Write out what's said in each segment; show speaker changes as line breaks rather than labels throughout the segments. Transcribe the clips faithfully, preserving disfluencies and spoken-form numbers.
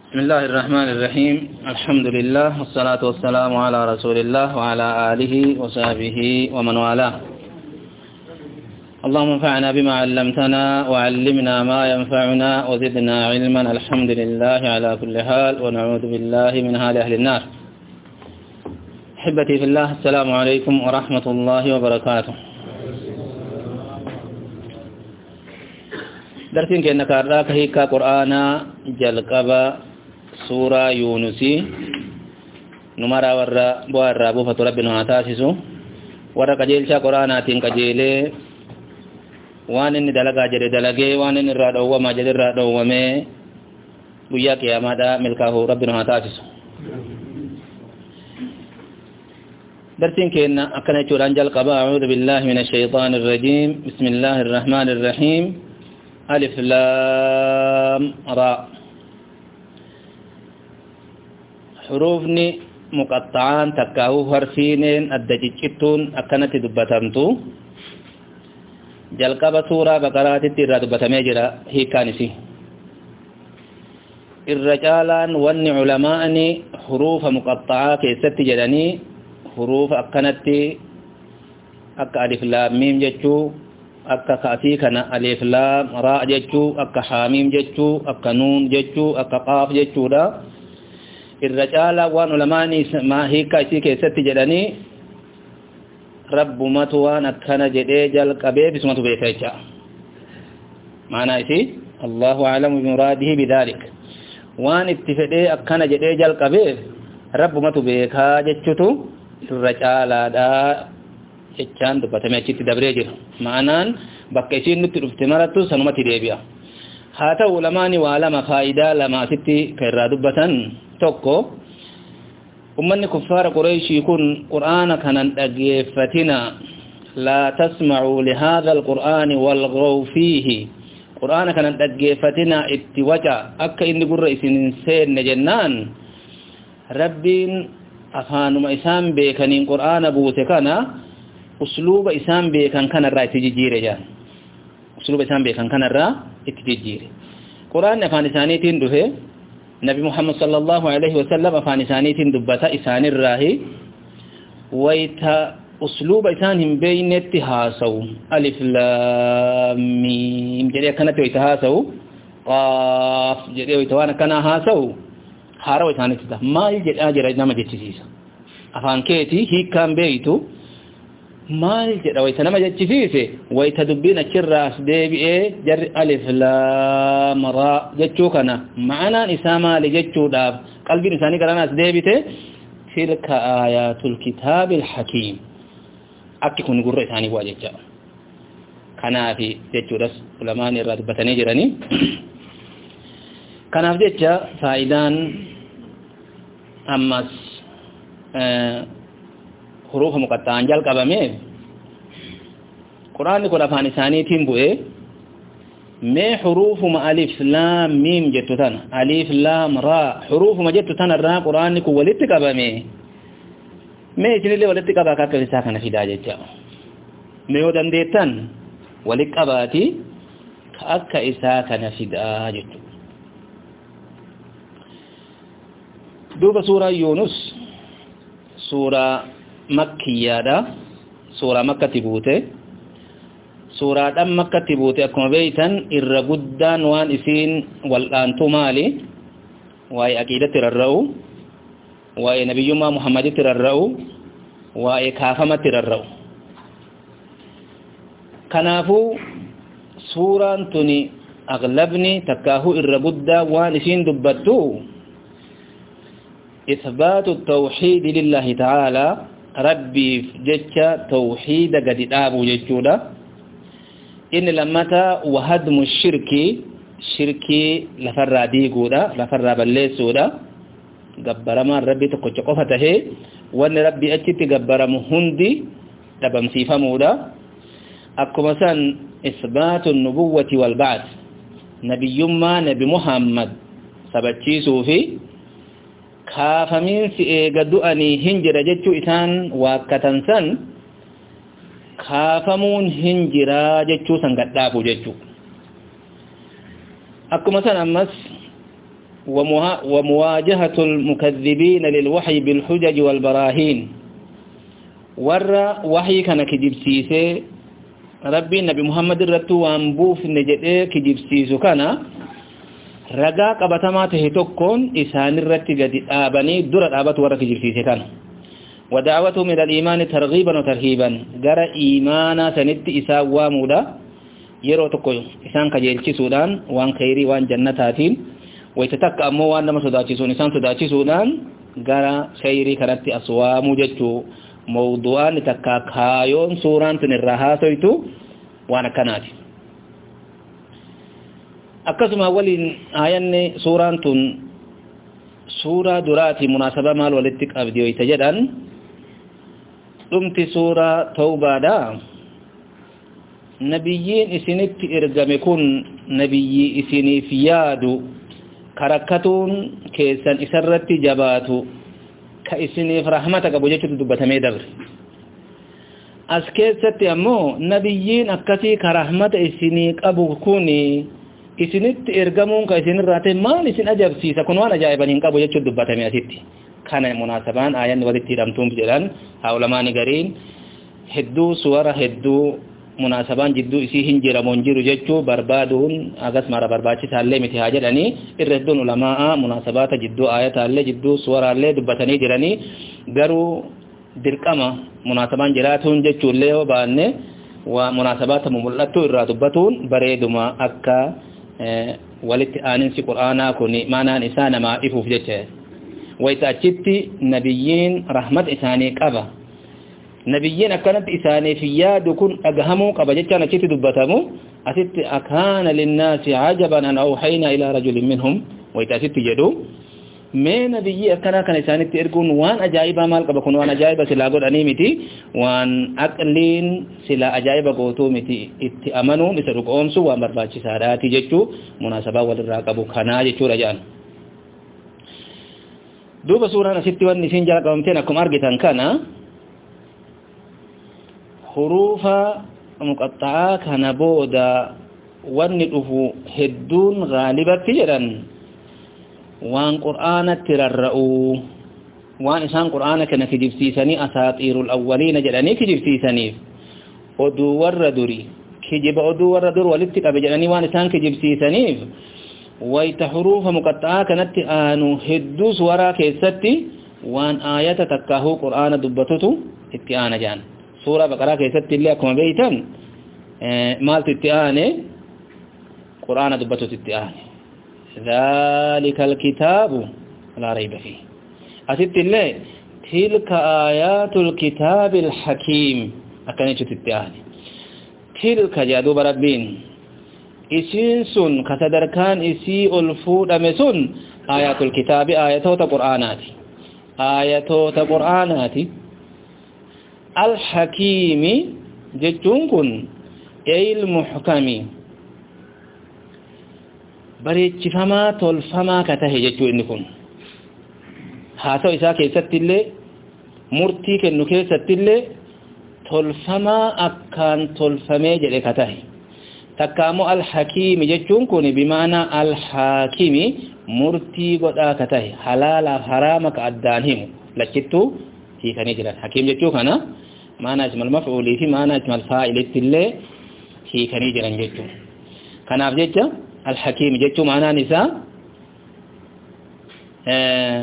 بسم الله الرحمن الرحيم. الحمد لله والصلاة والسلام على رسول الله وعلى آله وصحبه ومن والاه. اللهم انفعنا بما علمتنا وعلمنا ما ينفعنا وزدنا علما. الحمد لله على كل حال ونعوذ بالله من حال أهل النار. أحبتي في الله، السلام عليكم ورحمة الله وبركاته. درسين كأنك أراك هيكا قرآن جلقبا سورة يونسي نمارا ورى بوارى بوفة ربنا تاسسو ورى قجيل شا قرآناتين قجيلي وانن دلقا جري دلقي وانن الرادو وما جري الرادو ومي وياك يا مادا ملكاه ربنا تاسسو. درسين كأنك أكنا چوران جلقبا أعوذ بالله من الشيطان الرجيم. بسم الله الرحمن الرحيم. ألف لام را. حروفني مقطعان تكاهو حرفينين الدجيجتون أكنت دبتمتو جلقب سورة بقرات التيرا دبتمي جرا هي كانسي. الرجالان وان علماءني حروف مقطعة كيست جدني حروف أكنت أكا ألف لام ميم جتشو akka kaasii kana alif lam ra jechuu akka hamim jechuu akka nun jechuu akka qaaf jechuudha. irra caala waan ulamaani ma hiika isii keessatti jedhanii rabbumatu waan akkana jedhee jalqabee bismatu beeka jecha maana isii Allahu a'lamu bi muradihi bidhalik waan itti fedhee akkana jedhee jalqabee rabbumatu beeka jechutu irra caalaadha jechaan dubbatame achitti dabree jira. Maanaan bakka isiin nutti dhufte marattu sanumatti deebi'a. Haa ta'u ulamaani waa lama faayidaa lama asitti kan irraa dubbatan. Tokko ummanni kuffaara Qurayshii kun qur'aana kanan dhaggeeffatina laa tasma'uu lihaadha alqur'aani walghaw fiihi qur'aana kanan dhaggeeffatina itti waca akka inni gurra isin hin seenne jennaan rabbiin afaanuma isaan beekaniin qur'aana buuse kana usluuba isaan beekan kanarraa itti jijjiire jaan usluuba isaan beekan kanarraa itti jijjiire. Qur'aanni afaan isaaniitiin dhufe Nabi Muhammad sallallahu alaihi wasallam afaan isaaniitiin dubbata isaanirraahi wayta usluuba isaan hin beeynetti haasawu alif laam miim jedhee akkanatti wayta haasawu qaaf jedhee wayta waan akkanaa haasawu haarawa isaanitti ta'a. Maal jedhaa jira nama jechisiisa afaan keetii hiikkaan beeytu maal jedha wayta nama jechisiise wayta dubbiin achirraa as deebi'ee jarri alif laam ra jechuu kana ma'anaan isaa maali jechuudhaaf qalbiin isaanii garaan as deebite tilka aayatul kitaabil hakiim akki kun gurra isaanii bu'a jecha kanaafi jechuudhas ulamaan irraa dubbatanii jiranii. Kanaaf jecha faayidaan ammas hurufa muqatta'an jalqabame quraanni kun afaan isaaniitiin bu'e mee hurufuma alif laam miim jettu tana alif laam ra hurufuma jettu tana irraa quraanni kun walitti qabame mee isinillee walitti qabaa akka isaa kana fidaa jecha mee yoo dandeettan walitti qabaati ka akka isaa kana fidaa jechu. duuba suuraa Yunus suuraa makkiyaadha. Suuraa makkatti buute suuraadhaan makkatti buute akkuma beeytan irra guddaan waan isiin wal'aantu maali waa'ee aqiidatti rarra'u waa'ee nabiyyummaa Muhammaditti rarra'u waa'ee kaafamatti rarra'u. Kanaafuu suuraan tuni aglabni takkaahuu irra guddaa waan isiin dubbattu isbaatu tawxiidi lillahi ta'aalaa rabbiif jecha tawxiida gadi dhaabuu jechuudha. inni lammataa wahadmu shirkii shirkii lafarraa diiguudha lafarraa balleessuudha. gabbaramaan rabbii tokkocha qofa tahee wanni rabbii achitti gabbaramu hundi dhabamsiifamuudha. akkuma san isbaatu nubuwwati wal ba'th nabiyyummaa nabi Muhammad sabachiisuu fi kaafamiinsi eega du'anii hin jira jechuu isaan waakkatan san kaafamuun hin jira jechuu san gadhaabu jechuu. akkuma san ammas ومواجهة المكذبين للوحي بالحجج والبراهين ور وحي كان كجيب سيسي ربي النبي محمد الرتو وانبوف نجده كجيب سيسو كان رقا قبطماته تكون إسان الرتي قد آباني دور الآبات ور كجيب سيسي كان ودعوته من الإيمان ترغيبا وترهيبا قرأ إيمانا سند إساء وامودا يرو تكو إسان كجيلشي سودان وان خيري وان جنتاتين ويتتكى أمو وان نما سوداتي سون إسان سوداتي سودان قرأ خيري كانت أسوامو جتو موضوعان تكا كايون سوران تنرها سويتو وانا كناتي أكسما أولين آيان سوران تن سورة دراتي مناسبة مال ولدتك أبديو يتجدن دمت سورة توبة دا نبيين إسنت إرقام يكون نبي إسني فيادو كركتون كيسان إسرت جباتو كإسني فرحمتك أبو جيشت دبتمي دبر أسكيست أمو نبيين أكسي كرحمت إسني أبو كوني إسنت إرقامون كإسن الراتي مال إسن أجاب سيسا كنوان أجائبان إنك أبو جيشت دبتمي أسيتي كان مناسبان آيان ولدتي رمتون بجلان هاولمان غرين هدو سورة هدو مناسبان جدو إسي هنجر منجر ججو بربادون أغس مارا برباچي سالي متحاجر أني إردون علماء مناسبات جدو آيات اللي جدو سورة اللي دبتني جراني غرو درقما مناسبان جراتون ججو اللي وباني ومناسبات مملتو إرى دبتون بريدما أكا اه ولدتي آننسي قرآنا كوني مانا نسانا ما إفو في ججو ويتأجبت نبيين رحمة إساني قبا نبيين أكانت إساني في ياد كن أقهموا قبا جتانا كت دبتمو أست أكان للناس عجبا أن أوحينا إلى رجل منهم ويتأجبت جدو ما نبيي أكانا كان إساني تأركون وان أجائبا مال قبا كن وان أجائبا سلا قد أنيمتي وان أقلين سلا أجائبا قوتومتي اتأمنوا لسرق أمسو وان برباتي ساراتي جتو مناسبة والراقبو خانا جتو رجان دوبا سورة نسيبتي وان نسين جالك ومتين أكم أرغتان كان حروف مقطعة كان بودا وان نتوفو هدون غالبة تجران وان قرآن تررأو وان إسان قرآن كان كجيب سيساني أساطير الأولين جلاني كجيب سيساني ودو وردوري كجيب ودو وردور ولدتك بجلاني وان إسان كجيب سيساني ويت حروف مقطعة كانت آنو هدوس ورا كيستي وان آيات تكاهو قرآن دبتوتو اتعانا جان سورة بقرة كيستي اللي أكما بيتان اه مالت اتعاني قرآن دبتوت اتعاني ذلك الكتاب لا ريب فيه أست اللي تلك آيات الكتاب الحكيم أكانيشو اتعاني تلك جادو بربين isiin sun kasadarkaan isii ol fuudhame sun ayatul kitaabi ayatoota qur'aanaati ayatoota qur'aanaati al-hakiimi jechuun kun eyil muhkami bareechifamaa tolfamaa ka tahe jechuu inni kun haasaw isaa keessatti illee murtii kennu keessatti illee tolfamaa akkaan tolfamee jedhe ka tahe تكامو الحكيم جتون كوني بمعنى الحاكم مرتي قدا كته حلال حرام كأدانهم لكتو في كنيجرا حكيم جتو كنا معنى اسم المفعول في معنى اسم الفاعل اللي في كنيجرا جتو كنا بجتا الحكيم جتو معنى نساء اه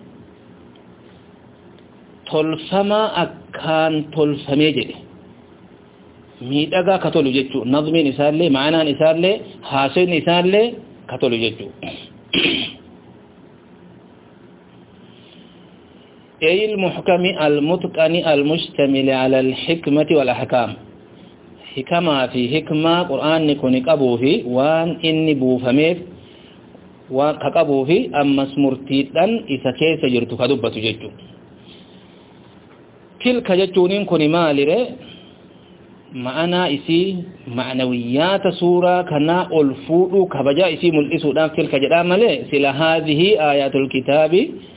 تلفما أكان تلفمي جدي miidhagaa katolu jechuu nazmiin isaallee ma'anaan isaallee haasayin isaallee katolu jechuu أي المحكم المتقن المشتمل على الحكمة والأحكام حكمة في حكمة قرآن نكون قبو في وان إني بوفميف وكقبو في أما سمرتيدان إذا كيس جرتو كدبة ججو تلك ججونين كوني مالي معنى إسي معنويات سورة كنا ألفوض كبجاء إسي ملئسو دام تلك جدام لي سلا هذه آيات الكتاب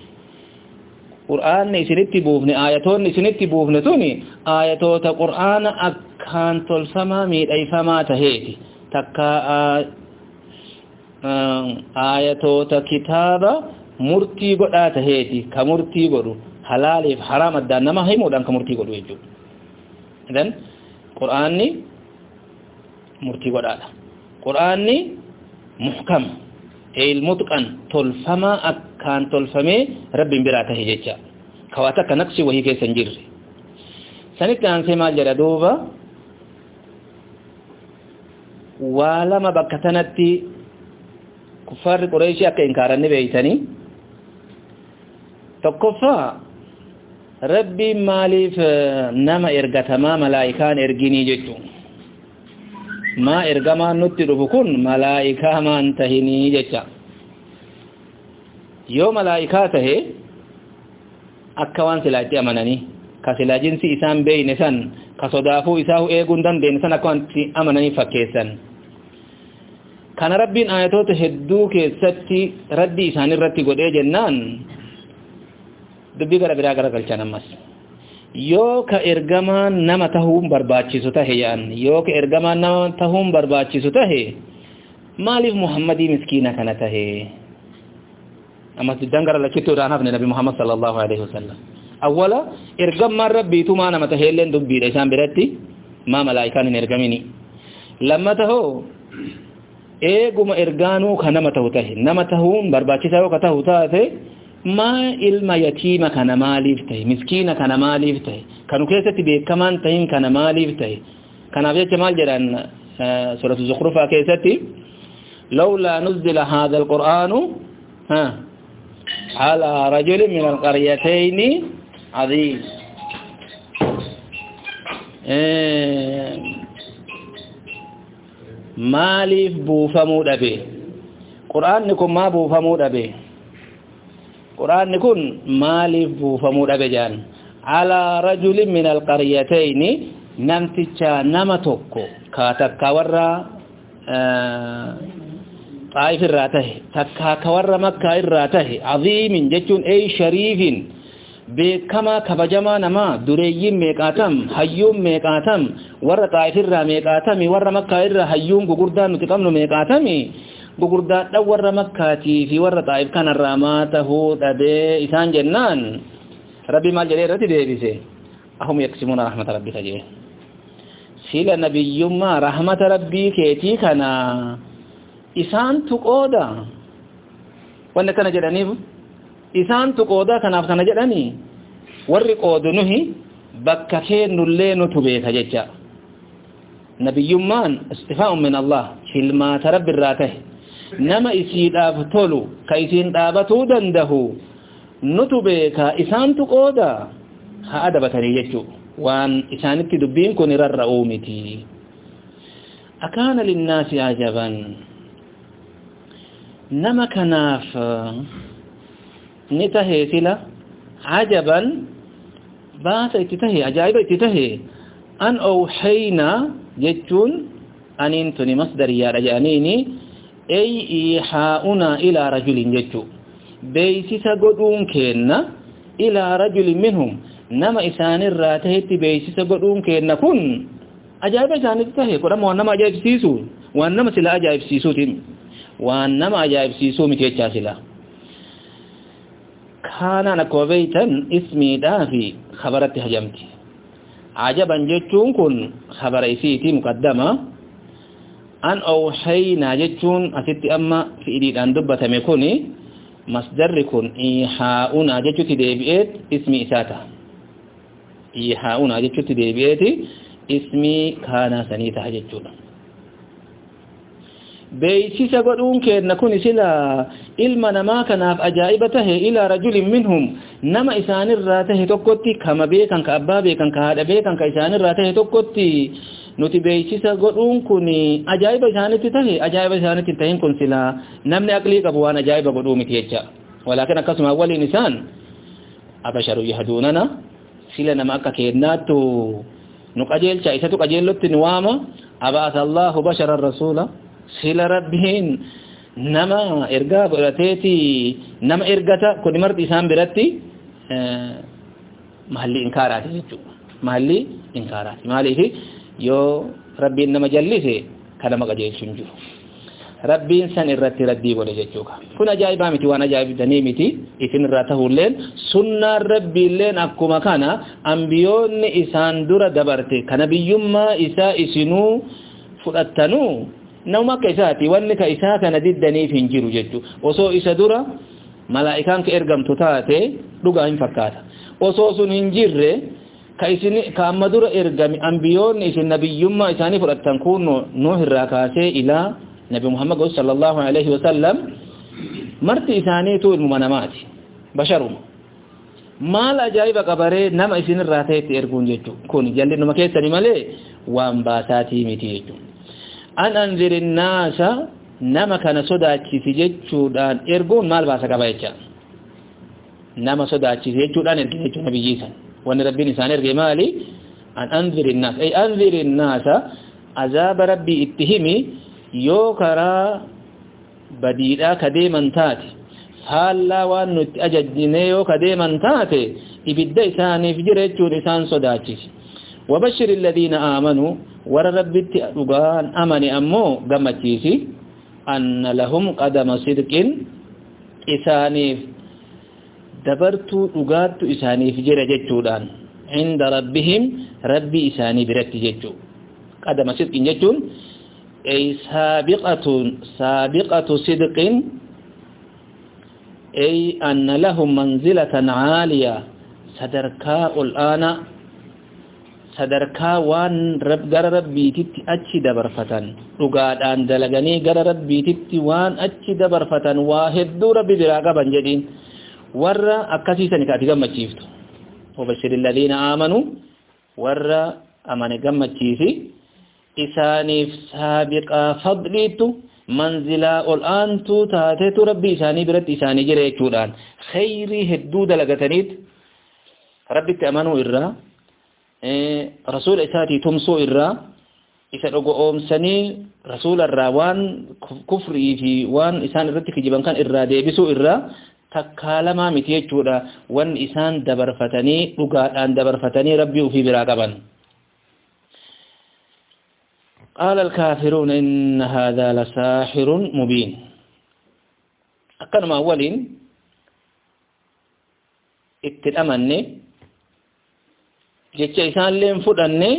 قرآن إسنتي بوفني آياتون إسنتي بوفني توني آياتوت قرآن أكان تلسما ميد أي فما تهيتي تكا ayatoota kitaaba murtii godhaa taheeti ka murtii godhu halaaliif haraam addaan nama himuudhaan ka murtii godhu jechuudha. Idan Qur'aanni murtii godhaadha. Qur'aanni muhkam ilmutqan tolfama akkaan tolfamee rabbiin biraa tahe jecha kawaata akka naqsi wahii keessa hin jirre. Sanitti aansee maal jedha duuba waa lama bakka tanatti kuffaarri Qurayshii akka inkaaranni beeytanii tokkoffaa rabbiin maaliif nama ergatamaa malaa'ikaan erginii jechuun maa ergamaan nutti dhufu kun malaa'ikaa maan tahinii jecha yoo malaa'ikaa tahe akka waan silaatti amananii ka silaa jinsi isaan beeyne san ka sodaafuu isaa eeguun dandeenye san akka wanti amananii fakkeessan. Kana rabbiin ayatoota hedduu keessatti raddi isaan irratti godhee jennaan dubbii gara biraa gara galchan ammas yoo ka ergamaan nama tahuun barbaachisu tahe yaan yoo ka ergamaan nama tahuun barbaachisu tahe maaliif Muhammadii miskiina kana tahe ammas diddan gara lachitti udaan hafne Nabi Muhammad sallallahu alaihi wasallam awwala ergamaan rabbiitu maa nama tahe illeen dubbiidha isaan biratti maa malaa'ikaan hin ergamini lamma tahoo eeguma ergaanuu ka nama tahu tahe nama tahuun barbaachisaa yoo ka tahu taate maa ilma yatiima kana maaliif tahe miskiina kana maaliif tahe kanu keessatti beekamaan tahin kana maaliif tahe kanaaf jecha maal jedhan suratu Zukhrufaa keessatti lawlaa nuzila haadha alqur'aanu ala rajulin min alqaryatayni عظيم maaliif buufamuu dhabe quraanni kun maa buufamuu dhabe quraanni kun maaliif buufamuu dhabe jaan ala rajulin min alqaryatayn namticha nama tokko ka takka warra Taa'if irraa tahe takka ka warra Makkaa irraa tahe aziimin jechuun ay shariifin beekama kabajama nama dureeyyin meeqaatam hayyuun meeqaatam warra Taa'if irraa meeqaatami warra Makkaa irraa hayyuun gugurdaan nuti qabnu meeqaatami gugurdaadhaan warra Makkaatii fi warra Taa'if kanarraa maa tahuu dhabee isaan jennaan rabbi maal jedhee irratti deebise ahum yaksimuuna rahmata rabbika jee sila nabiyyummaa rahmata rabbii keetii kana isaantu qooda wanne kana jedhaniif isaantu qooda kanaaf kana jedhanii warri qoodu nuhi bakka keennullee nutu beeka jecha nabiyyummaan istifaa'un min Allah hilmaata rabbi irraa tahe nama isiidhaaf tolu ka isiin dhaabatuu dandahu nutu beeka isaantu qooda haa adabatanii jechuu waan isaanitti dubbiin kun irrarra'uu miti akaana linnaasi ajaban nama kanaaf ni tahe sila ajaban baasa itti tahe ajaa'iba itti tahe an awhayna jechuun aniin tuni masdariyaadha jedhaniini ay ihaa'una ilaa rajulin jechuu beeysisa godhuun keenna ilaa rajulin minhum nama isaanirraa tahetti beeysisa godhuun keenna kun ajaa'iba isaanitti tahe kodhama waan nama ajaa'ibsiisu waan nama sila ajaa'ibsiisuutiin waan nama ajaa'ibsiisuu miti jechaa sila kaanaan akkuma beeytan ismiidhaa fi khabaratti hajamti ajaban jechuun kun khabara isiiti muqaddama an awhaynaa jechuun asitti amma fi'iliidhaan dubbatame kuni masdarri kun ihaa'unaa jechuutti deebi'eet ismi isaata ihaa'unaa jechuutti deebi'eeti ismii kaanaa sanii taha jechuudha beeysisa godhuun keenna kun sila ilma namaa kanaaf ajaa'iba tahe ilaa rajulin minhum nama isaanirraa tahe tokkotti kama beekan ka abbaa beekan ka haadha beekan ka isaanirraa tahe tokkotti nuti beeysisa godhuun kun ajaa'iba isaanitti tahe ajaa'iba isaanitti tahin kun sila namni aqlii qabu waan ajaa'iba godhuu miti jecha walaakin akkasuma waliin isaan abasharu yahduunana sila nama akka keennaattu nu qajeelcha isatu qajeellotti nu waama abaasa allahu basharan rasuula sila rabbiin nama ergaa godhateeti nama ergata kun marti isaan biratti mahalli inkaaraati jechuudha mahalli inkaaraati maaliif yoo rabbiin nama jallise kana qajeelchu hin jiru rabbiin san irratti raddii godhe jechuudha kun ajaa'ibaa miti waan ajaa'ibdanii miti isin irraa ta'ulleen sunnaan rabbiilleen akkuma kana ambiyoonni isaan dura dabarte kana biyyummaa isaa isinuu fudhattanuu nama akka isaati wanni ka isaa kana diddaniif hin jiru jechuudha osoo isa dura malaa'ikaan ka ergamtu taate dhugaa hin fakkaata osoo sun hin jirre ka isin ka amma dura ergami ambiyoonni isin nabiyyummaa isaanii fudhattan kun nuh irraa kaasee ilaa nabi muhammad sallallahu alaihi wasallam marti isaanii tu ilmu manamaati basharum maal ajaa'iba qabaree nama isin irraa ta'etti erguun jechuudha kun jalli numa keessani malee waan baasaatii miti jechuudha an anzirin naasa nama kana sodaachisi jechuudhaan erguun maal baasa qaba jecha nama sodaachisi jechuudhaan ergi jechuudha nabiyyiisan wanni rabbiin isaan erge maali an anzirin naas ay anzirin naasa azaaba rabbii itti himi yoo karaa badiidhaa ka deeman taate faallaa waan nutti ajajjine yoo ka deeman taate ibidda isaaniif jira jechuun isaan sodaachisi wabashir alladhiina aamanuu warra rabbitti dhugaan amani ammoo gammachiisi anna lahum qadama sidqin isaaniif dabartuu dhugaattu isaaniif jira jechuudhaan inda rabbihim rabbi isaanii biratti jechuu qadama sidqin jechuun ay sabiqatun sabiqatu sidqin ay anna lahum manzilatan aaliya sadarkaa ul'aana sadarkaa waan gara rabbiititti achi dabarfatan dhugaadhaan dalaganii gara rabbiititti waan achi dabarfatan waa hedduu rabbi biraa qaban jedhiin warra akkasiisan kaati gammachiiftu wabashir alladhiina aamanuu warra amane gammachiisi isaaniif saabiqaa fadliitu manzilaa ol'aantu taatetu rabbi isaanii biratti isaanii jira jechuudhaan khayrii hedduu dalagataniit rabbitti amanuu irraa rasuula isaatii tumsuu irraa isa dhugoomsanii rasuula irraa waan kufrii fi waan isaan irratti kijiban kan irraa deebisuu irraa takkaalamaa miti jechuudha waan isaan dabarfatanii dhugaadhaan dabarfatanii rabbii ofii biraa qaban قال الكافرون إن هذا لساحر مبين أكنما أولين اتلأمني جيتش إسان لين فدني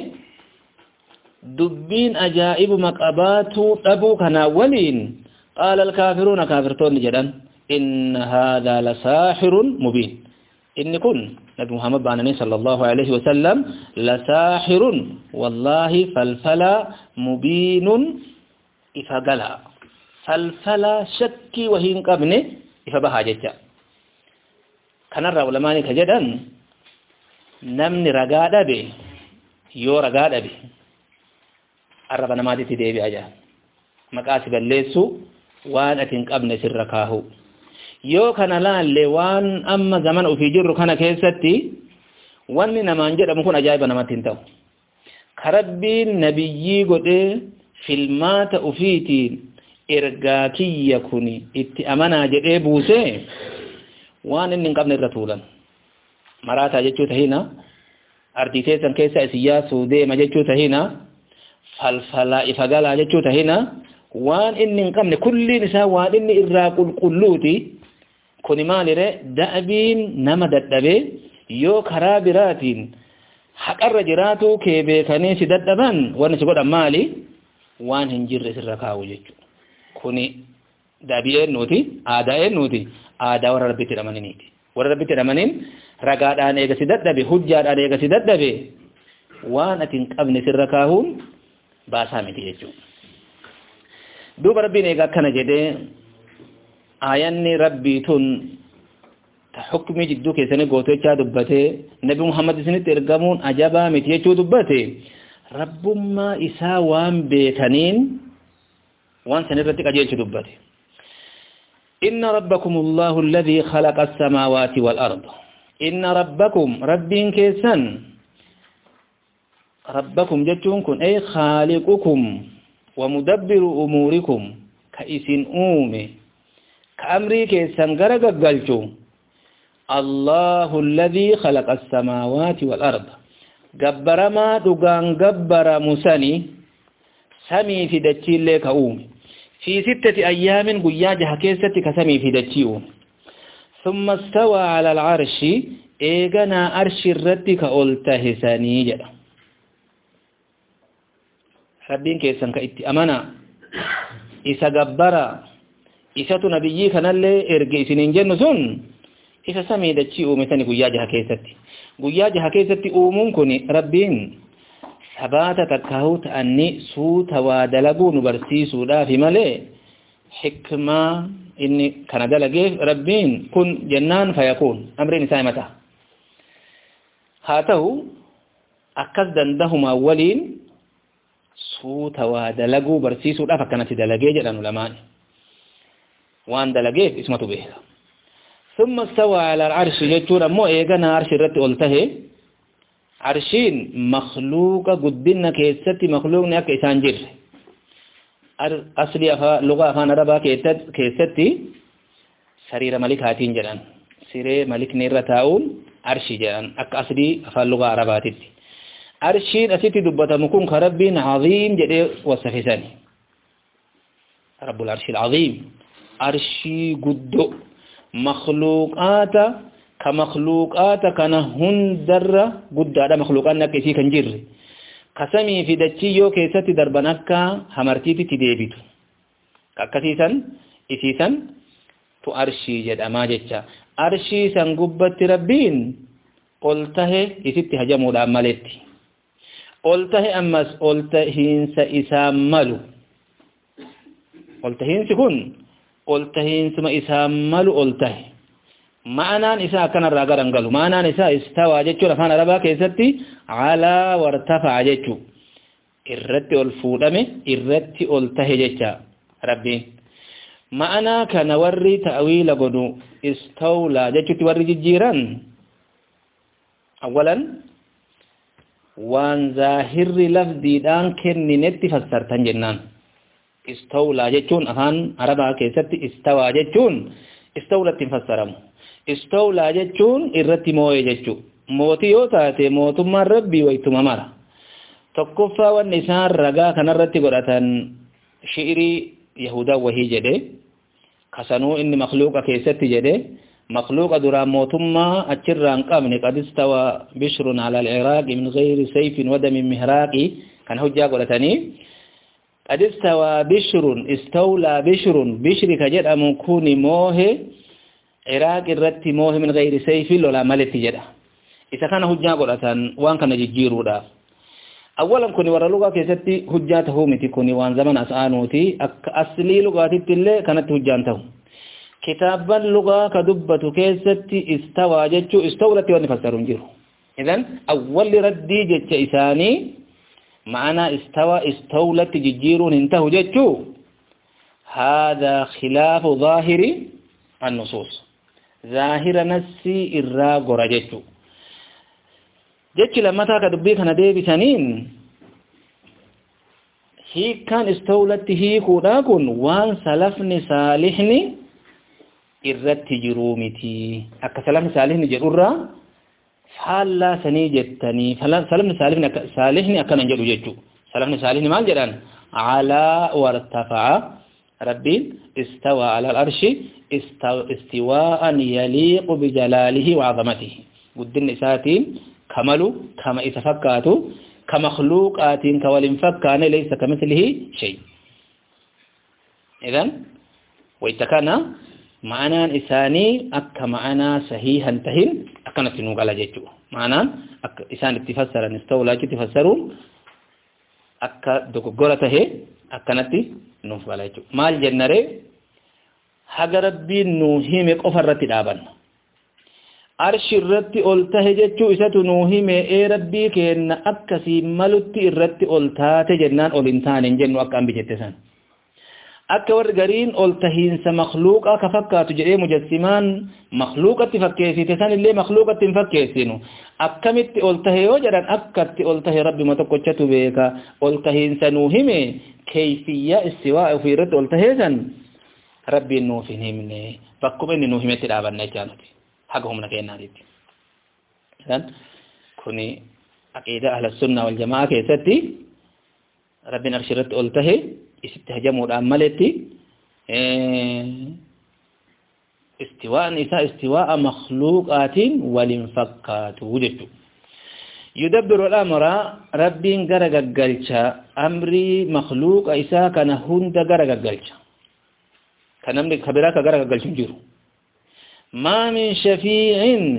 دبين أجائب مقابات أبو كنا أولين قال الكافرون كافرتون جدا إن هذا لساحر مبين إن كن نبي محمد بعنني صلى الله عليه وسلم لساحر والله فالفلا مبين إفقلا فالفلا شكي وهين قبني إفبها جتا كان الرولمان كجدا نمني رقاد بي يو رقاد بي الرب نماتي تدي بي أجا مقاسب الليسو وان أتنك أبني سركاهو yoo kana laalle waan amma zaman ofii jirru kana keessatti wanni namaan jedhamu kun ajaa'iba namatti hin ta'u karabbiin nabiyyii godhee filmaata ofiitiin ergaa kiyya kun itti amanaa jedhee buusee waan inni hin qabne irra tuulan maraataa jechuu tahina ardii teessan keessa isin yaasuu deema jechuu tahina falfalaa ifa galaa jechuu tahina waan inni hin qabne kulliin isaa waan inni irraa qulqulluuti kuni maalire da'abiin nama dadhabee yoo karaa biraatiin haqarra jiraatu kee beekanii si dadhaban wanni si godhan maali waan hin jirre sirra kaa'u jechuudha kuni da'abiin nuti aadaa'een nuti aadaa warra rabbitti hidhamaniiti warra rabbitti hidhamaniin ragaadhaan eega si dadhabe hujjaadhaan eega si dadhabe waan ati hin qabne sirra kaa'uun baasaa miti jechuudha duuba rabbiin eega akkana jedhee آياني ربي تون حكمي جدو كيساني قوتو چا دبته نبي محمد سنت ارقامون عجبا متيچو دبته رب ما إسا وان بيتنين وان سنرتك أجيچو دبته إن ربكم الله الذي خلق السماوات والأرض إن ربكم ربين كيسان ربكم جتون كن أي خالقكم ومدبر أموركم كإسن أومي كأمري كيسان غرق قلتو الله الذي خلق السماوات والأرض قبر ما دقان قبر مساني سمي في دجيل لك أومي في ستة أيام قيا جهكيسة كسمي في دجيو ثم استوى على العرش إيغنا أرش الردك ألته سانيجا ربين كيسان كإتي أمانا إسا قبرا إسا نبيي كان اللي إرقي سنين جنسون إسا سمي دجيو مثاني قيا جهكيسة قيا جهكيسة أمون كوني ربين ثباتة تكهوت أني سوت ودلقون برسيسو لا في ملي حكمة إني كان دلقه ربين كن جنان فيكون أمرين سائمته هاته أكد دندهم أولين سوت ودلقو برسيسو لا فكانت دلقه جلان علماء وان دلقه اسمته به ثم استوى على العرش يجور أمو إيقنا عرش الرد قلته عرشين مخلوقة قدنا كيستي مخلوقنا كيسان جر أصلي أفا لغة أفان ربا كيستي سرير ملك هاتين جران سرير ملك نيرتاون عرشي جران أك أصلي أفا لغة عرباتي عرشين أسيتي دبتا مكون كربين عظيم جدي وصفساني رب العرش العظيم عرشي قدو مخلوقات كمخلوقات كان هندر قد هذا مخلوقات نكسي كنجر قسمي في دچيو كيستي دربنكا همرتيتي تديبيتو كاكسيسان إسيسان تو أرشي جد أما جتشا أرشي سنقبت ربين قلته إسيتي هجمو دامالتي قلته أمس قلتهين سإساملو قلتهين سكون قلتهين سما إساملو قلته معنى نساء كان الرجال انقلوا معنى نساء استوى جتشو لفان ربا كيستي على وارتفع جتشو الرتي والفودمي الرتي والته جتشا ربي معنى كان وري تأويل قدو استولى جتشو توري جيران اولا وان ظاهر لفظي دان كني نتي فسرتن جنان استولى جتشون افان ربا كيستي استوى جتشون استولى تفسرمو استولى جچون irratti moo'e jechu mootii yoo taate mootummaan rabbii waytuma mara tokkoffaa wanni isaan ragaa kanarratti godhatan shi'irii yahudaa wahii jedhe kasanuu inni makhluuqa keessatti jedhe makhluuqa duraan mootummaa achirraan qabne qad istawa bishrun ala al-iraq min ghayri sayfin wa damin mihraqi kan hujjaa godhatanii qad istawa bishrun istawla bishrun bishri ka jedhamu kuni moohe عراق الرتي موه من غير سيف ولا ملت جدا إذا كان هجا قرأتان وان كان جيجيرو دا أولا كوني ورا لغة كيستي هجاته متي كوني وان زمن أسآنوتي أصلي لغة تلي كانت هجانته كتابا لغة كدبة كيستي استوى جتشو استولت ونفسرون جيرو إذن أول ردي جتش إساني معنا استوى استولت جيجيرو انتهو جتشو هذا خلاف ظاهر النصوص ظاهر نسي إرى قرجتو جتش لما تاك دبي كان ديبي سنين هي كان استولت هي كوداكن وان سلفني صالحني إرت جرومتي أكا سلفني صالحني جرورا فالا سني جتني سلفني صالحني صالحني أكا ننجلو جتو سلفني صالحني ما جران على وارتفع ربي استوى على الأرش استواء يليق بجلاله وعظمته قد النساتين كملوا كما إتفكاتوا كمخلوقات كوالنفكان ليس كمثله شيء إذن وإتكانا معنا إساني أكا معنا صحيحا تهين أكنا تنوغ على جيجو معنا إسان اتفسر نستولى تفسرون أكا دقوقرته أكنا تنوغ على جيجو مال جنري haga rabbiin nuu hime qofa irratti dhaabanna arshi irratti ol tahe jechuu isatu nuu hime ee rabbii keenna akkasii malutti irratti ol taate jennaan ol hin taane hin jennu akka ambi jette san akka warri gariin ol tahiinsa makhluuqa ka fakkaatu jedhee mujassimaan makhluuqatti fakkeessite san illee makhluuqatti hin fakkeessinu akkamitti ol tahe yoo jedhan akkatti ol tahe rabbima tokkochatu beeka ol tahiinsa nuu hime keeyfiyyaa istiwaa ofii irratti ol tahee san ربي إنه في نهمني فكم إنه همت الأبد نجانتي حقهم نكيناتي إذن كوني عقيدة أهل السنة والجماعة كيستي ربنا أرشرت قلته استهجموا الأمالتي استواء نساء استواء مخلوقات والانفكات وجدت يدبر الأمر رب غرق الجلشة أمري مخلوق إساء كان هند غرق الجلشة كان أمري خبراك غرق الجلشة جيرو ما من شفيع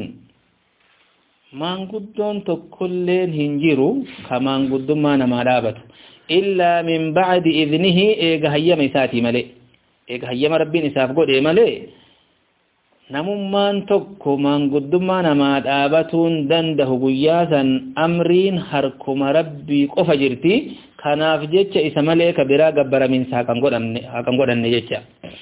ما نقدون تكلين هنجيرو كما نقدون ما نمارابت إلا من بعد إذنه إيغا هيا ميساتي ملي إيغا هيا ربي نساف قد ملي namummaan tokko maanguddummaa namaa dhaabatuun dandahu guyyaa san amriin harkuma rabbii qofa jirti kanaaf jecha isa malee ka biraa gabbaraminsa hakan godhanne hakan godhanne jecha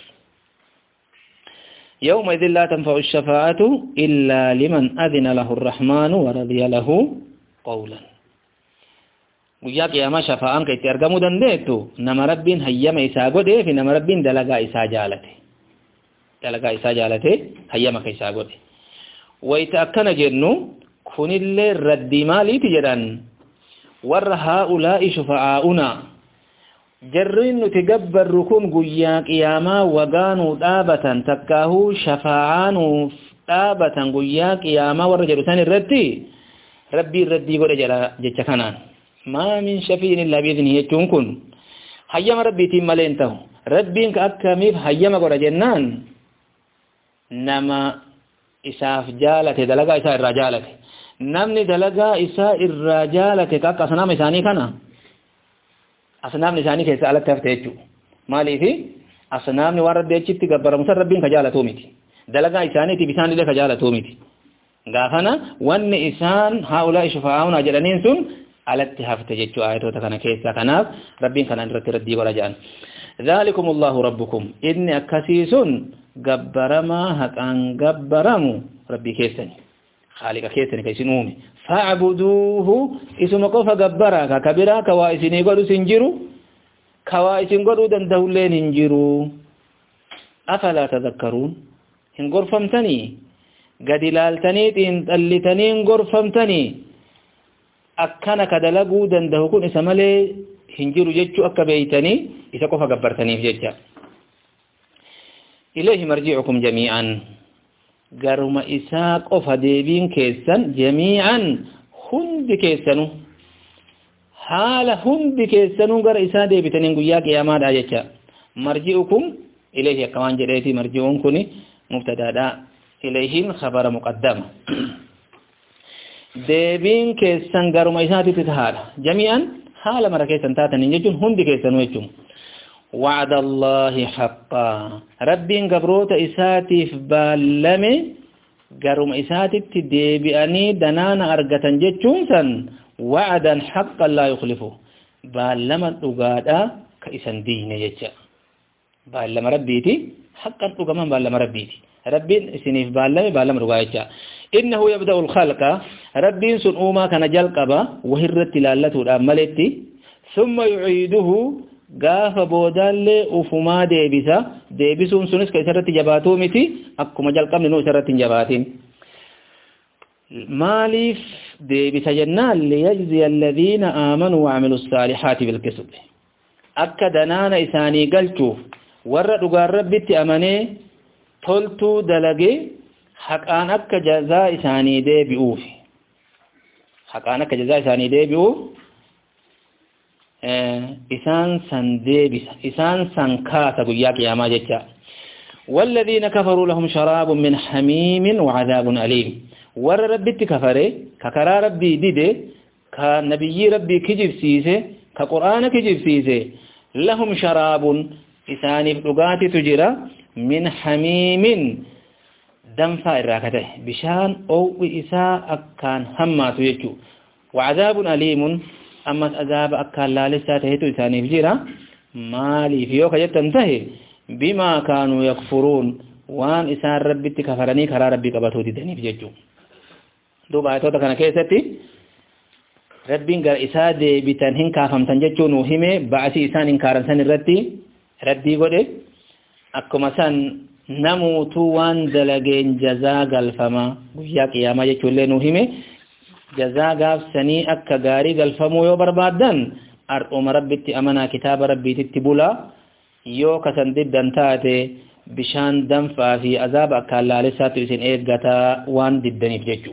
yawma idhin laa tanfa'u ash-shafa'atu illa liman adhina lahu ar-rahmanu wa radiya lahu qawlan guyyaa qiyaama shafa'aan ka itti argamuu dandeettu nama rabbiin hayyama isaa godhee fi nama rabbiin dalagaa isaa jaalate dalagaa isaa jaalate hayyama ka isaa godhe wayita akkana jennu kunillee raddii maaliiti jedhan warra haa'ulaa'i shufa'aa'una jarriin nuti gabbarru kun guyyaa qiyaamaa wagaanuu dhaabatan takkaahuu shafaa'aanuuf dhaabatan guyyaa qiyaamaa warra jedhu san irratti rabbiin raddii godhe jedha jecha kanaan maa min shafiin illaa biidnihi jechuun kun hayyama rabbiitiin malee hin ta'u rabbiin ka akkamiif hayyama godha jennaan nama isaaf jaalate dalagaa isaa irraa jaalate namni dalagaa isaa irraa jaalate akka asnaama isaanii kana asnaamni isaanii keessa alatti hafte jechuudha maaliifi asnaamni waan rabbi achitti gabbaramu san rabbiin ka jaalatuu miti dalagaa isaaniitiif isaan illee ka jaalatuu miti gaafana wanni isaan haa'ulaa'i shufa'aa'una jedhaniin sun alatti hafte jechuudha ayatoota kana keessa kanaaf rabbiin kanaan irratti raddii godha jedhan ذلكم الله ربكم إن أكسيسون جبرما هكان جبرمو ربي كيسني خالق كيسني كيسنومي فاعبدوه اسم قفا جبرا كبيرا كوائسين يقولوا سنجرو كوائسين يقولوا دندهولين انجرو أفلا تذكرون إن غرفمتني قد لالتني تنتلتني إن غرفمتني أكنا كدلقوا دندهكون اسمالي hinjiru jechu akka beeytani isa qofa gabbartaniif jecha ilayhi marji'ukum jami'an garuma isaa qofa deebiin keessan jami'an hundi keessanu haala hundi keessanu gara isaa deebitaniin guyyaa qiyaamaadha jecha marji'ukum ilayhi akka waan jedheeti marji'uun kuni mubtadaadha ilayhin khabara muqaddama deebiin keessan garuma isaatitti tahaadha jami'an حال مرة كيسان تاتن يجون هندي كيسان ويجون وعد الله حقا ربين قبروت إساتي فبالمي قروم إساتي تديبئني دنانا أرغتن جيجون سن وعدا حقا لا يخلفه بالما تقادا كيسان دين يجا بالما ربيتي حقا تقامان بالما ربيتي ربين سنيف بالمي بالما روايجا إنه يبدأ الخلق ربين سنؤما كان جلقبا وهرت لالته الأمالتي ثم يعيده قاف بودال أفما ديبسا ديبسون سنس كيسرت جباتو متي أكما جلقب لنو سرت جباتين ماليف ديبسا جنال ليجزي الذين آمنوا وعملوا الصالحات بالكسب أكدنان إساني قلتو ورد قال ربي أمني تلتو دلقي حقان akka jazaa isaanii deebi'uuf haqaan akka jazaa isaanii deebi'uuf isaan san deebisa isaan san kaasa guyyaa qiyaamaa jecha والذين كفروا لهم شراب من حميم وعذاب أليم ور ربي كفره ككرا ربي ديده كنبي ربي كجب سيسه كقرآن كجب سيسه لهم شراب إساني فلقات تجرى من حميم دنفا الراكته بشان أو إساء أكان هماتو يجو وعذاب أليم أما عذاب أكان لا لسا تهيتو إساني فجيرا مالي فيوك جتنتهي بما كانوا يكفرون وان إسان ربي تكفرني كرا ربي قبطو ديدني فجيجو دوبا آياتو تكنا كيستي ربين قال إساء دي بتنهن كافم تنججو نوهمي بعسي إسان إنكارن سن الردي ردي قده أكو مسان namuutu waan dalageen jazaa galfama guyyaa qiyaamaa jechuullee nu hime jazaa gaafsanii akka gaarii galfamuu yoo barbaadan أرؤم ربي أمنا كتاب ربي تتبولا يو كسندد دنتاتي بشان دنفا في عذاب أكالا لساتو إسن إيقاتا وان ددني بججو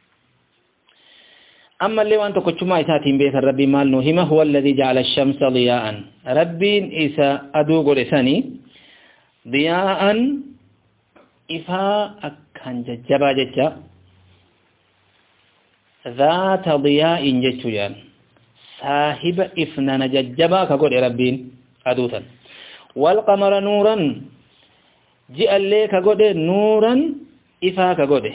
أما اللي وان تقشما إساتين بيت الربي مال نوهما هو الذي جعل الشمس ضياء ربي إسا أدو قرساني ضياء إفا أكان ججبا ججا ذات ضياء ججو جان صاحب إفنان ججبا كقول ربين أدوثا والقمر نورا جاء اللي كقول نورا إفا كقول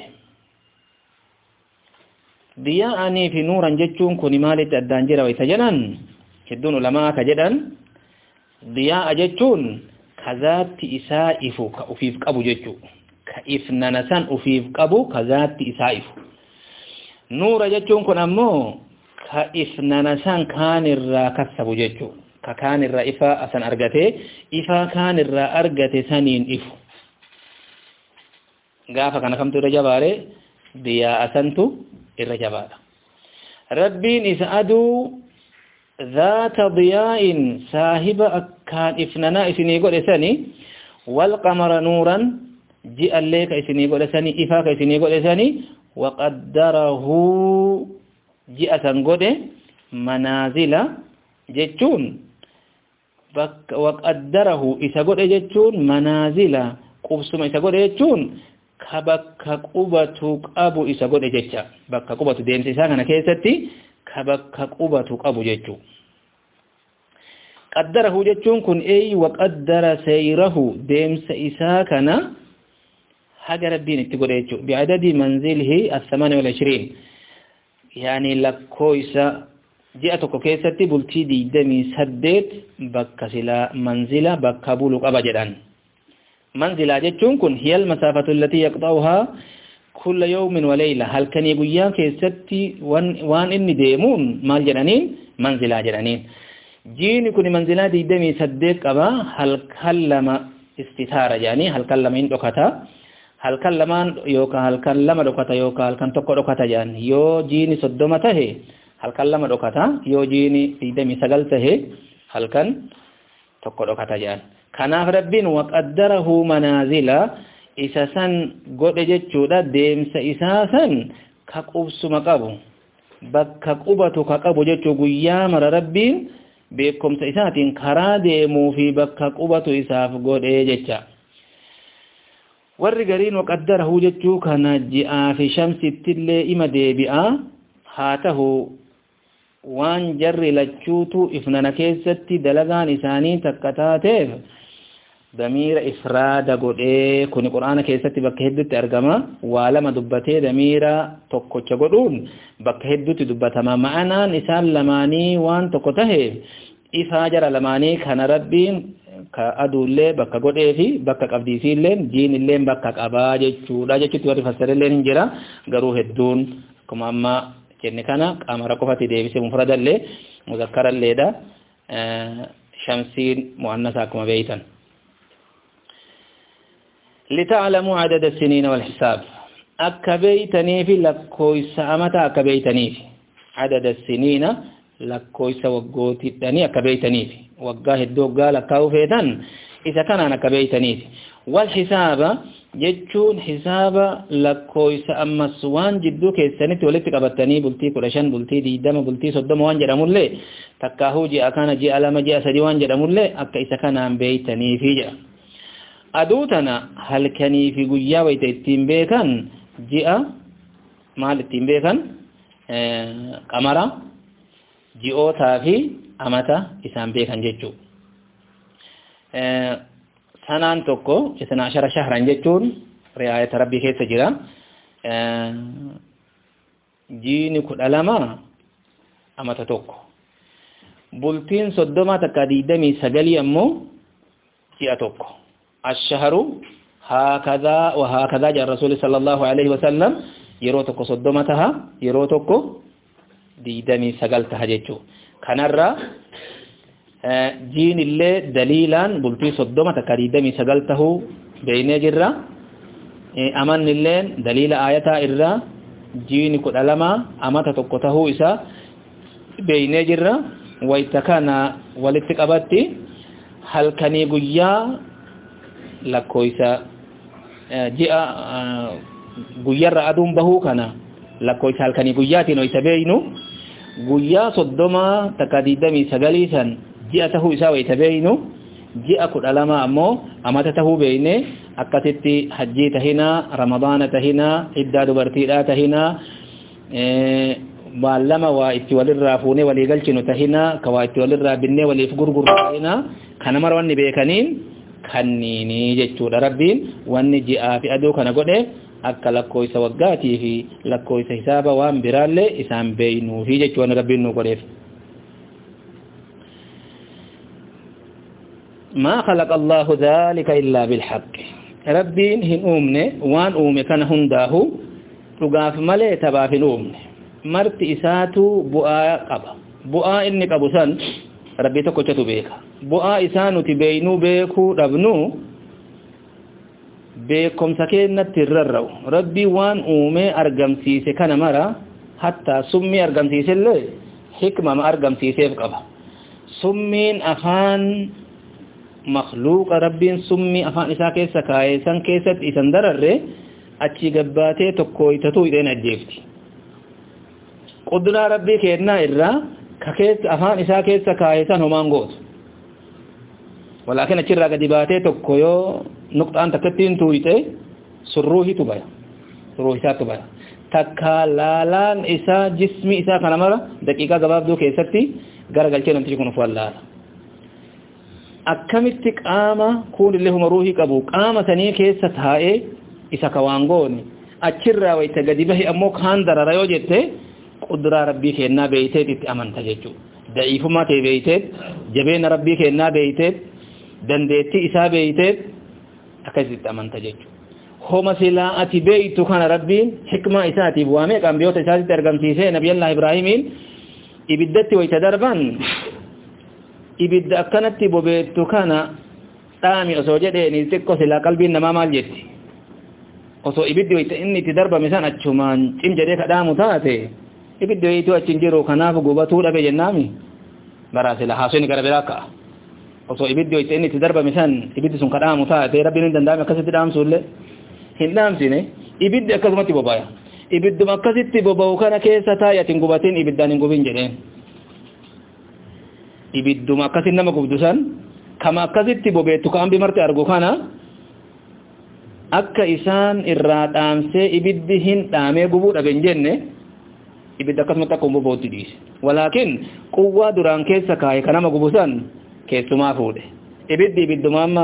ضياءني في نورا ججون كوني مالت الدانجرة ويتجنن كدون لما كجدن ضياء ججون كذات إسائفو كأفيف قبو ججو كإفنانسان أفيف قبو كذات إسائفو نور ججون كن أمو كإفنانسان كان الرا كسبو ججو ككان الرا إفا أسان أرغته إفا كان الرا أرغته سنين إفو غافا كان كمتو رجباري ضياء أسانتو الرجبارة ربين إسأدو ذات ضياء صاحب أكان إفنانا إسني قول إساني والقمر نورا جاء الليك إسني قول إساني إفاك إسني قول إساني وقدره جاء سنقول منازل جتون وقدره إسا قول جتون منازل قبسم إسا قول جتون كبكا قبتك أبو إسا قول جتون بكا قبتك ديم سيسانا كيستي كبكا قبتك أبو جتون قدره جتون كن أي وقدر سيره ديم سيساكنا حاجة ربين تقول إيشو بعدد منزله الثمانية والعشرين يعني لكويسة جاءتك كيستي بلتي دي دمي سدت بكا سلا منزلة بكا بولك أبجدان منزلة جتون كن هي المسافة التي يقطعها كل يوم وليلة هل كان يقول كيستي وان, وان إني ديمون مال جرانين منزلة جرانين جيني كن منزلة دي دمي سدت أبا هل كلم استثارة يعني هل كلم إن دكتا halkan lamaan yookaan halkan lama dhokata yookaan halkan tokko dhokata jedhan yoo jiini soddoma tahe halkan lama dhokata yoo jiini digdamii sagal tahe halkan tokko dhokata jedhan kanaaf rabbiin waqaddarahu manaazila isa san godhe jechuudha deemsa isaa san ka qubsuma qabu bakka qubatu ka qabu jechuu guyyaa mara rabbiin beekumsa isaatiin karaa deemuu fi bakka qubatu isaaf godhe jecha warri gariin waqaddarahu jechuu kana ji'aa fi shamsitti illee ima deebi'a haa tahu waan jarri lachuutu ifnana keessatti dalagaan isaanii takka taateef damiira ifraada godhee kuni qur'aana keessatti bakka hedduutti argama waa lama dubbatee damiira tokkocha godhuun bakka hedduutti dubbatama ma'anaan isaan lamaanii waan tokko taheef ifaa jara lamaanii kana rabbiin ka aduullee bakka godhee fi bakka qabdiisiillee jiinillee bakka qabaa jechuudha jechuutti warri fassarellee hin jira garuu hedduun akkuma amma jenne kana qamara qofatti deebisee mufradallee muzakkaralleedha shamsiin mu'annasa akkuma beeytan lita'lamu adada as-sinin wal hisab akka beeytanii fi lakkoofsa amata akka beeytanii fi adada as-sinin lakkoofsa waggootidhanii akka beeytanii fi waggaa hedduu waggaa lakkaa'uu feetan isa kanaan akka beeytaniif wal hisaaba jechuun hisaaba lakkoofsa ammas waan jidduu keessanitti walitti qabatanii bultii kudha shan bultii digdama bultii soddoma waan jedhamullee takkaahuu ji'a kana ji'a lama ji'a sadii waan jedhamullee akka isa kanaan beeytaniifi jedha aduu tana halkanii fi guyyaa wayita ittiin beekan ji'a maal ittiin beekan qamara ji'ootaa fi amata isaan beekan jechuu sanaan tokko isna ashara shahran jechuun ri'aayata rabbii keessa jira jiini kudha lama amata tokko bultiin soddoma takka digdamii sagalii ammoo ji'a tokko ashharu haakadha wa haakadha jaa rasuuli sallallahu alaihi wasallam yeroo tokko soddoma taha yeroo tokko digdamii sagal taha jechuu kanarra jiin illee daliilaan bultii soddoma takka digdamii sagal tahuu beeynee jirra aman illeen daliila aayataa irraa jiini kudha lama amata tokko tahuu isaa beeynee jirra ويتكنا والاتقابتي هل كني قيا لكويسا جاء قيا رأدون بهو كنا لكويسا هل كني قياتي نويتبينو قيا صدما تكاديدمي سغليسا جاءته إسا ويتبينو جاء كل علامة أمو أماتته بينه أكتتي حجي تهنا رمضان تهنا إداد برتيلا تهنا معلمة وإتوال الرافوني وليقلشنو تهنا كوا إتوال الرابني وليفقرقر تهنا كان مرواني بيكانين كانيني جيشور ربين واني جاء في أدو كان قده أكا لكو إسا وقاتي في لكو إسا حسابا وان برالي إسان بينو في جيشوان ربين نو قده ما خلق الله ذلك إلا بالحق ربين هن أمني وان أمي كان هنداه رقاف ملي تبافن أمني مرت إساتو بؤاء قبا بؤاء إني قبسان ربي تكوشتو بيكا بؤاء إسانو تبينو بيكو ربنو بيكم سكينة ترررو ربي وان أمي أرقم سيسي كان مرا حتى سمي أرقم سيسي اللي حكمة ما أرقم سيسي قبا سمين أفان مخلوق ربين سمي أفان إسا كيسا كايسان كيسا إسان درر أتشي قباتي تكويتتو إذن أجيفتي قدنا ربي كيدنا إرّا كيس أفان إسا كيسا كايسان همان قوت ولكن أتشي راق دباتي تكويو نقطة أن تكتين تويته سروهي تبايا سروهي سا تبايا تكا لالان إسا جسمي إسا كنمرا دقيقة قباب دو كيسكتي غرقل چلن تشكون فوالله akkamitti qaama kun illee huma ruuhii qabu qaama sanii keessa taa'ee isa kawaangooni achirraa wayta gadi bahi ammoo kaan darara yoo jette qudraa rabbii kennaa beeyteet itti amanta jechuudha da'iifummaa ta'e beeyteet jabeena rabbii kennaa beeyteet dandeettii isaa beeyteet akkasitti amanta jechuudha homa silaa ati beeytu kana rabbiin hikmaa isaatiif waamee qambiyoota isaatitti argamsiisee nabiyallah ibraahimiin ibiddatti wayta darban ibidda akkanatti bobeettu kana dhaami osoo jedheeni xiqqoo silaa qalbiin namaa maal jetti osoo ibiddi wayta inni itti darbame san achumaan cim jedhee kadhaamu taate ibiddi wayituu achin jiru kanaaf gubatuu dhabe jennaami baraa sila haasoni gara biraa ka'a osoo ibiddi wayta inni itti darbame san ibiddi sun kadhaamu taate rabbiin hin danda'ame akkasitti dhaamsuullee hin dhaamsine ibiddi akkasumatti bobaya ibidduma akkasitti boba'u kana keessa taayatin gubatiin ibiddaan hin gubin jedheen ibidduma akkasin nama gubdusan kama akkasitti bobeettu kaan bimarte argu kana akka isaan irraa dhaamsee ibiddi hin dhaamee gubuu dhaben jenne ibidda akkasumatti akka bobbootti dhiise walaakin quwwaa duraan keessa kaaye ka nama gubusan keessumaa fuudhe ibiddi ibidduma amma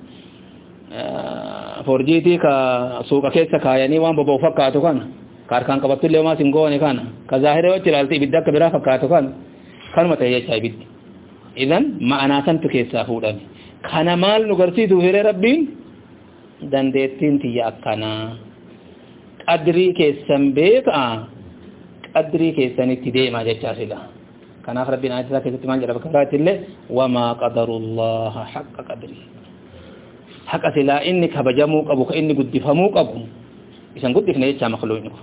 forjiitii ka suuqa keessa kaayanii waan bobba'u fakkaatu kana ka harkaan qabattullee homaa sin goone kana ka zaahiree wacci ilaalte ibidda akka biraa fakkaatu kana kanuma ta'e jechaa ibiddi إذن معنى سنت كيسا فودان كان مال نغرسيتو هيري ربين دندتين تيا أكنا قدري كيسان بيكا قدري كيسان اتدي ما جاء سلا كان آخر ربين آيات الله كيسان جرب كرات الله وما قدر الله حق قدري حق سلا إنك هبجموك أبوك إنك قد فموك أبو إسان قد فنيت شا مخلوينك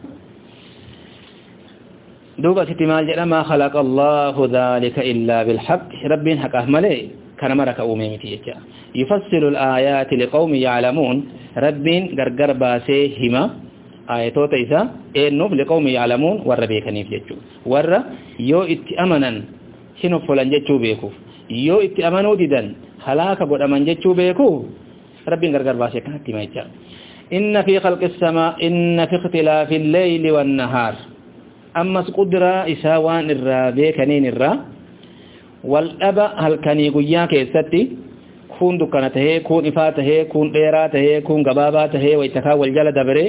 دوبا ستمال جدا ما خلق الله ذلك إلا بالحق ربين حق أهمله كان مرك أميمتي يجا يفصل الآيات لقوم يعلمون ربين غرغر باسي هما آياتو تيسا إنه لقوم يعلمون وربي كنيف يجو ور يو اتأمنا شنو فلان جتشو بيكو يو اتأمنوا ديدن خلاك قد أمن جتشو بيكو ربين غرغر باسي كانت ما يجا إن في خلق السماء إن في اختلاف الليل والنهار أمس قدرة إساوان الرابي كنين الرا والأبا هل كني قيا كيستي كون دكانته كون إفاته كون إيراته كون قباباته ويتكاول جل دبري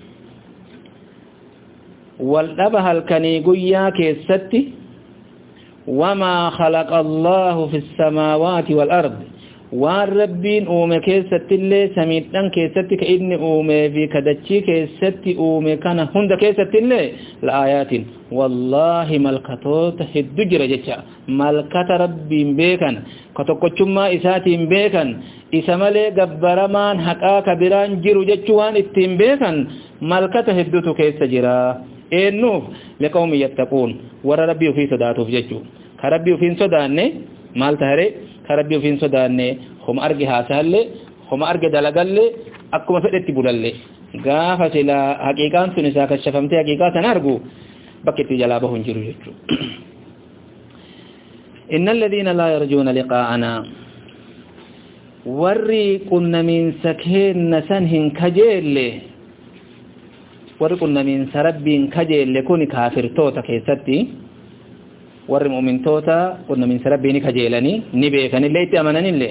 والأبا هل كني قيا كيستي وما خلق الله في السماوات والأرض والربين أومي كيستي اللي سميتن كيستي كإذن أومي في كدتشي كيستي أومي كان هند كيستي اللي لآيات والله ملكتوت هدجر جيشا ملكت ربين بيكن كتوكوشما إساتين بيكن إسمالي قبرمان حقا كبران جيرو جيشوان اتين بيكن ملكت هدوتو كيست جرا إنوف لقوم يتقون ور ربي في صداته في جيشو كربي وفين سوداني مال تهري كربي وفين سوداني هم أرجع هاسهلة هم أرجع دلقلة أكو ما فدت تبولله غافة لا حقيقة سنسا كشفمتي حقيقة نارجو بكتي جلابهم جرجو إن الذين لا يرجون لقاءنا ورّي كنا من سكين نسنهن كجيل ورّي كنا من سربين كجيل لكون كافر توتا كيستي ورّي مؤمن توتا كنا من سربين كجيلني نبيكن اللي يتأمنني اللي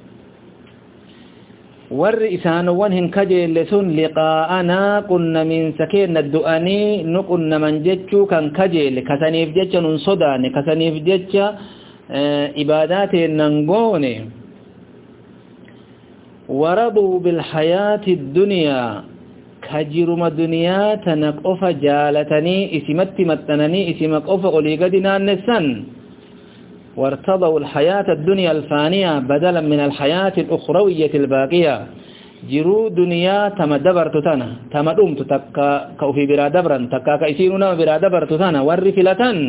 ورّي إسانوانهن كجيل سن لقاءنا كنا من سكين الدؤاني نكنا من جتشو كان كجيل كسنيف جتشا ننصداني كسنيف جتشا اه إبادات ننقوني ورضوا بالحياة الدنيا كجرم الدنيا تنقف جالتني اسمت متنني اسمك أف قليقدنا النسان وارتضوا الحياة الدنيا الفانية بدلا من الحياة الأخروية الباقية جرو دنيا تمدبر تتانا تمدوم تتكا كوفي برا دبرا تكا كيسيننا برا دبر تتانا ورفلتان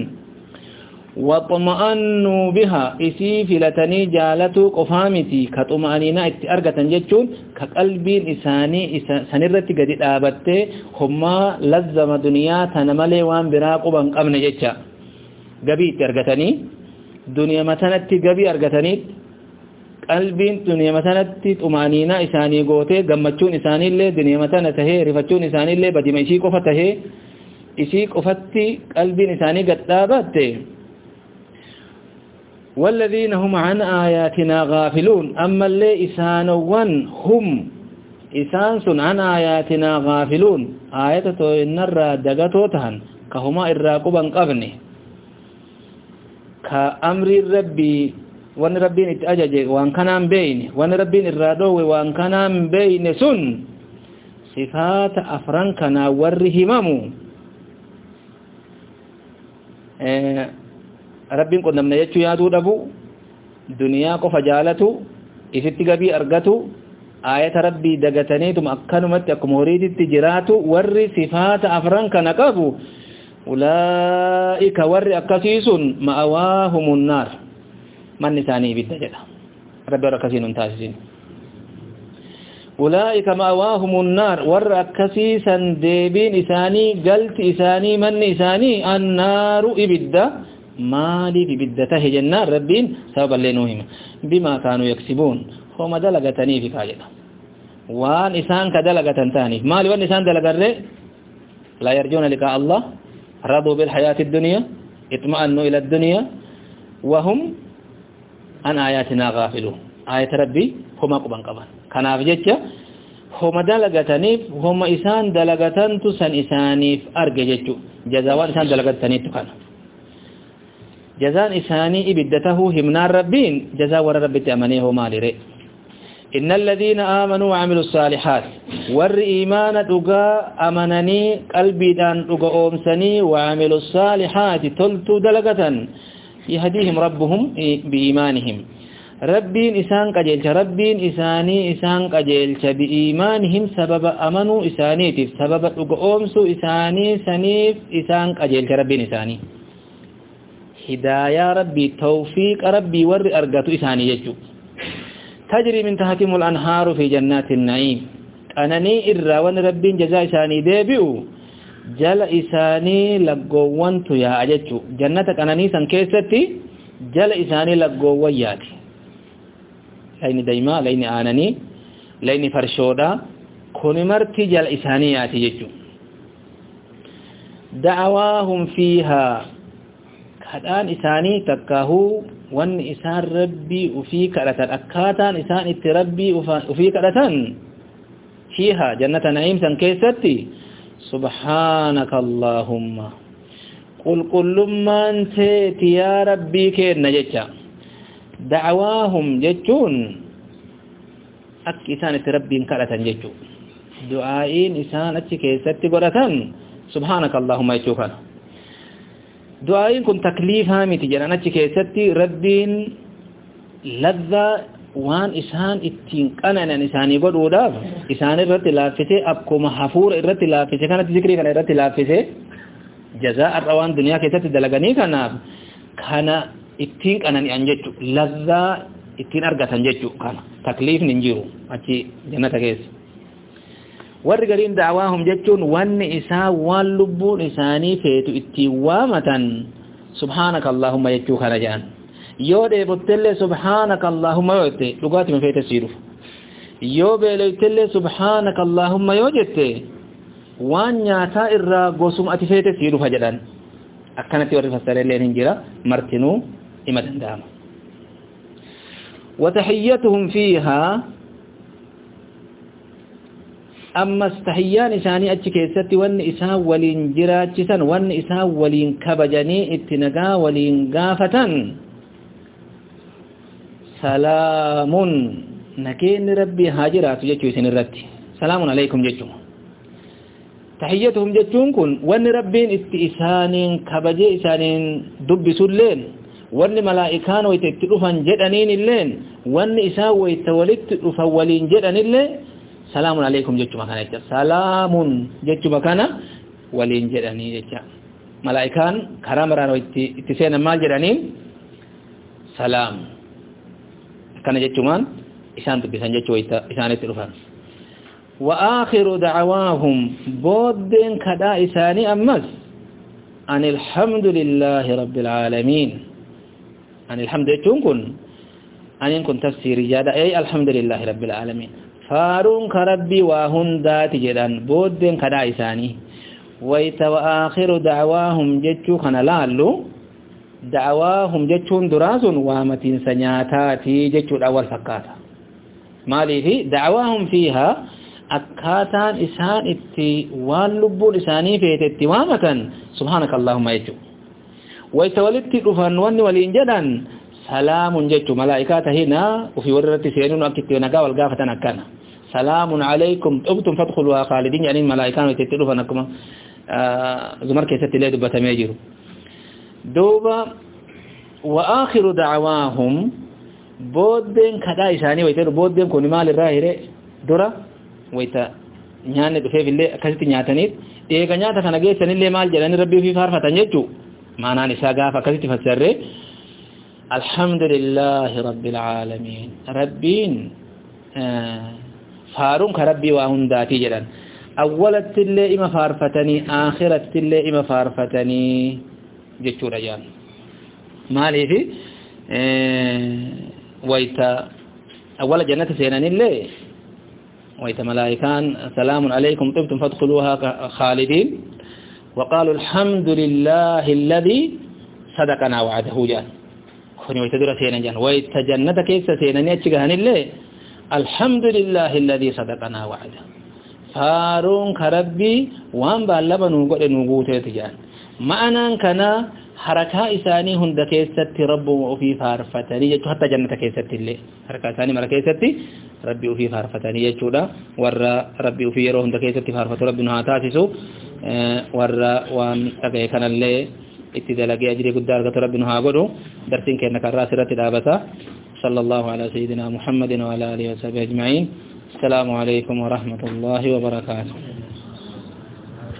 وطمأنوا بها إسي فلتني جالتو قفامتي كطمأنينا ارغتن جچون كقلبين إساني سنرتي قد آبت هما لزم دنيا تنملي وان براقبا قبن جچا قبيت ارغتني دنيا متنتي قبي ارغتني قلبين دنيا متنتي طمأنينا إساني قوتي قمتشون إساني اللي دنيا متنته رفتشون إساني اللي بدي ما إسي قفته إسي قفتي قلبين إساني قد آبت والذين هم عن آياتنا غافلون أما اللي إسانوان هم إسانس عن آياتنا غافلون آياتو إن الرا دقاتو تهن كهما إراقبا قبني كأمر الربي وان ربين اتأجج وان كنام بين وان ربين الرادو وان كنام بين سن صفات أفرنكنا ورهممو اه ربين قد نمنا يجو يادو دبو دنيا قف جالتو إفتي قبي أرغتو آية ربي دقتنيتم أكنمت أكم هريد التجراتو ور صفات أفرنك نقابو أولئك ور أكسيس مأواهم النار من نساني بالدجل ربي ركسين تاسسين أولئك مأواهم النار ور أكسيسا ديبين إساني قلت إساني من إساني النار إبدا مالي ببدته جنة ربين سبب لنوهم بما كانوا يكسبون هم دلغتني في كاجنا وان إسان كدلغة تاني مالي وان إسان دلغة لا يرجون لقاء الله رضوا بالحياة الدنيا اطمأنوا إلى الدنيا وهم عن آياتنا غافلون آية ربي هم قبان قبان كان أفجتش هم دلغتني هم إسان دلغة تسان إساني أرججتش جزاوان إسان دلغة تاني تكان جزاء إساني إبدته همنار ربين جزاء ور رب تأمنيه مالي إن الذين آمنوا وعملوا الصالحات ور إيمان تقى أمنني قلبي دان تقى أمسني وعملوا الصالحات تلتو دلقة يهديهم ربهم بإيمانهم ربين إسان قجلت ربين إساني إسان قجلت بإيمانهم سبب أمنوا إسانيتف سبب تقى أمسو إساني سنيف إسان قجلت ربين إساني هدايا ربي توفيق ربي ور أرغتو إساني يجو تجري من تحتهم الأنهار في جنات النعيم أنني إرى وان ربي جزاء إساني ديبئو جل إساني لقوانتو يا أججو جنتك أنني سنكيستي جل إساني لقوانياتي لين دايما لين آنني لين فرشودا كوني مرتي جل إساني ياتي يجو دعواهم فيها kadaan isaanii takkaahuu wanni isaan rabbii ufii kadhatan akkaataan isaan itti rabbii ufii kadhatan fiiha jannata na'iim san keessatti subhaanaka allaahumma qulqullummaan teeti yaa rabbii kenna jecha da'waahum jechuun akki isaan itti rabbiin kadhatan jechuu du'aa'iin isaan achi keessatti godhatan subhaanaka allaahumma jechuu kana du'aa'iin kun takliifaa miti jedhan achi keessatti rabbiin ladha waan isaan ittiin qananan isaanii godhuudhaaf isaan irratti laaffise akkuma hafuura irratti laaffise kanatti zikrii kana irratti laaffise jazaa arra waan duniyaa keessatti dalaganii kanaaf kana ittiin qanani anjechu lazza ittiin argatan jechu kana takliifni injiru achi jannata keessa warri gariin da'waahum jechuun wanni isaa waan lubbuun isaanii feetu ittiin waamatan subhanaka allahumma jechuu kana jaan yoo dheebottellee subhanaka allahumma yoo jette dhugaati ma feete siiruuf yoo beeleytellee subhanaka allahumma yoo jette waan nyaataa irraa gosuma ati feete siiruuf jedhan akkanatti warri fassarellee hin jira martinuu ima danda'ama وتحيتهم فيها أما استحيان إساني أتكيستي وان إساء ولين جراتشسا وان إساء ولين كبجني اتنقا ولين قافة سلام نكين ربي هاجرات جتشو سن الرتي سلام عليكم جتشو تحيتهم جتشون كن وان ربين استئسان كبجي إسان دبسوا اللين وان ملائكان ويتكتلفا جدنين اللين وان إساء ويتولدتلفا ولين جدن اللين سلام عليكم جتشو مكانا جتشا سلام جتشو مكانا ولين جدني جتشا ملائكان كرامران ويتسين مال جدنين سلام كان جتشو مان إسان تبسان جتشو إسان يتلفا وآخر دعواهم بودين كدا إساني أمس أن الحمد لله رب العالمين أن الحمد لله كن أن يكون تفسير جادة أي الحمد لله رب العالمين فارون كربي وهن ذات جدان بودين كدا إساني ويت وآخر دعواهم جتشو خنا لالو دعواهم جتشون دراسون وامتين سنياتاتي جتشو الأول فكاتا مالي في دعواهم فيها akkaataan isaan itti waan lubbuun isaanii feete itti waamatan subhanaka allahumma jechu wayta walitti dhufan wanni waliin jedhan salaamun jechu malaa'ikaa tahina ufi warratti seenuun akkitti nagaa wal gaafatan akkana salaamun alaykum tubtum fadkhuluha khalidin yani malaa'ikaan itti dhufan akkuma zumar keessatti illee dubbatamee jiru duuba wa aakhiru da'waahum booddeen kadhaa isaanii wayta booddeen kun maal irraa hire dura wayta nyaanni dhufeef illee akkasitti nyaataniif eega nyaata kana geessan illee maal jedhani rabbii fi faarfatan jechuu maanaan isaa gaafa akkasitti fassarree alhamdulillahi rabbil aalamiin rabbiin faaruun ka rabbii waa hundaatii jedhan awwalatti illee ima faarfatanii aakhirratti illee ima faarfatanii jechuudha jaan maaliifi wayta awwala jannata seenanillee ويت ملائكان سلام عليكم طبتم فادخلوها خالدين وقالوا الحمد لله الذي صدقنا وعده جان كوني ويت درا سينا جان ويت جنة كيس سينا نيتشغان الله الحمد لله الذي صدقنا وعده فارون كربي وان بالبا نوغو نوغوتي تجان معنا كنا حركة إساني هند كيست رب وفي فارفتني حتى جنة كيست الله حركة إساني مرة كيست ربي وفي فارفتني يجودا ورا ربي وفي يروه هند كيست فارفت ربنا هاتاتسو ورا وان تقي كان الله اتدلقي أجري قدار قد ربنا هاقودو درسين كأنك الراسرة دابتا صلى الله على سيدنا محمد وعلى آله وصحبه أجمعين السلام عليكم ورحمة الله وبركاته